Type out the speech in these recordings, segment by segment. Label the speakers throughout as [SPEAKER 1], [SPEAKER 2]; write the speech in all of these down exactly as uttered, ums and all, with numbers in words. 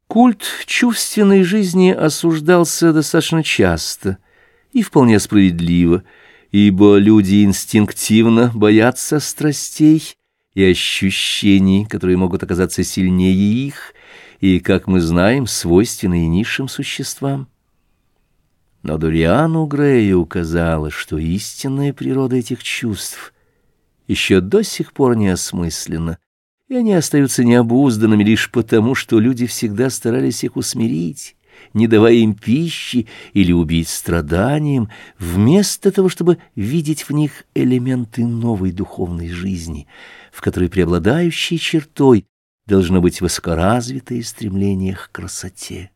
[SPEAKER 1] Культ чувственной жизни осуждался достаточно часто и вполне справедливо, ибо люди инстинктивно боятся страстей и ощущений, которые могут оказаться сильнее их, и, как мы знаем, свойственны и низшим существам. Но Дориану Грею казалось, что истинная природа этих чувств еще до сих пор не осмыслена, и они остаются необузданными лишь потому, что люди всегда старались их усмирить, не давая им пищи или убить страданием, вместо того, чтобы видеть в них элементы новой духовной жизни, в которой преобладающей чертой должно быть высокоразвитое стремление к красоте.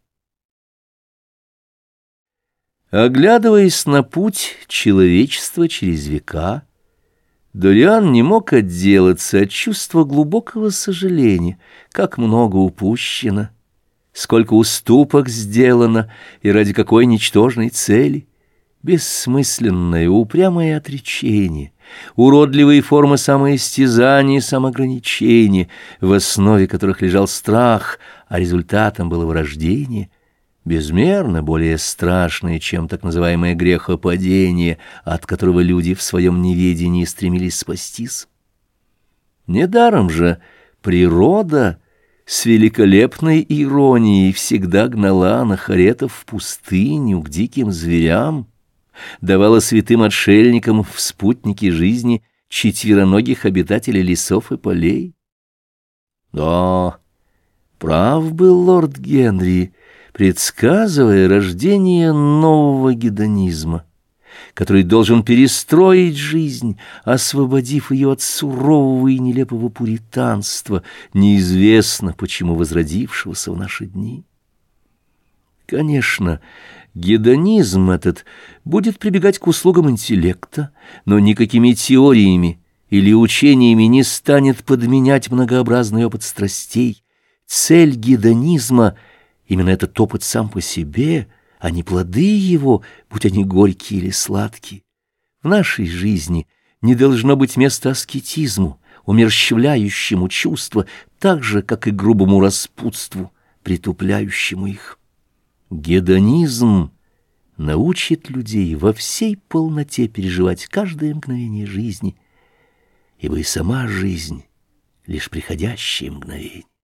[SPEAKER 1] Оглядываясь на путь человечества через века, Дориан не мог отделаться от чувства глубокого сожаления, как много упущено, сколько уступок сделано и ради какой ничтожной цели. Бессмысленное, упрямое отречение, уродливые формы самоистязания и самоограничения, в основе которых лежал страх, а результатом было вырождение, безмерно более страшное, чем так называемое грехопадение, от которого люди в своем неведении стремились спастись. Недаром же природа с великолепной иронией всегда гнала анахоретов в пустыню к диким зверям, давала святым отшельникам в спутники жизни четвероногих обитателей лесов и полей. Да, прав был лорд Генри, предсказывая рождение нового гедонизма, который должен перестроить жизнь, освободив ее от сурового и нелепого пуританства, неизвестно почему возродившегося в наши дни. Конечно, гедонизм этот будет прибегать к услугам интеллекта, но никакими теориями или учениями не станет подменять многообразный опыт страстей. Цель гедонизма — именно этот опыт сам по себе, а не плоды его, будь они горькие или сладкие. В нашей жизни не должно быть места аскетизму, умерщвляющему чувства, так же, как и грубому распутству, притупляющему их. Гедонизм научит людей во всей полноте переживать каждое мгновение жизни, ибо и сама жизнь — лишь приходящее мгновение.